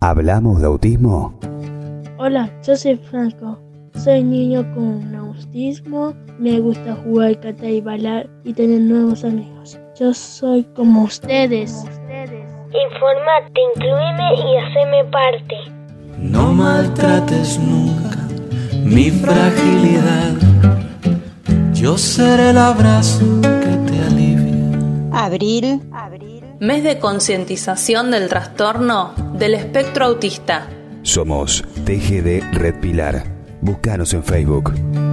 ¿Hablamos de autismo? Hola, yo soy Franco. Soy niño con autismo. Me gusta jugar, cantar y bailar y tener nuevos amigos. Yo soy como ustedes. Informate, incluime y haceme parte. No maltrates nunca mi fragilidad. Yo seré el abrazo que te alivia. Abril. Mes de concientización del trastorno del espectro autista. Somos TGD Red Pilar. Búscanos en Facebook.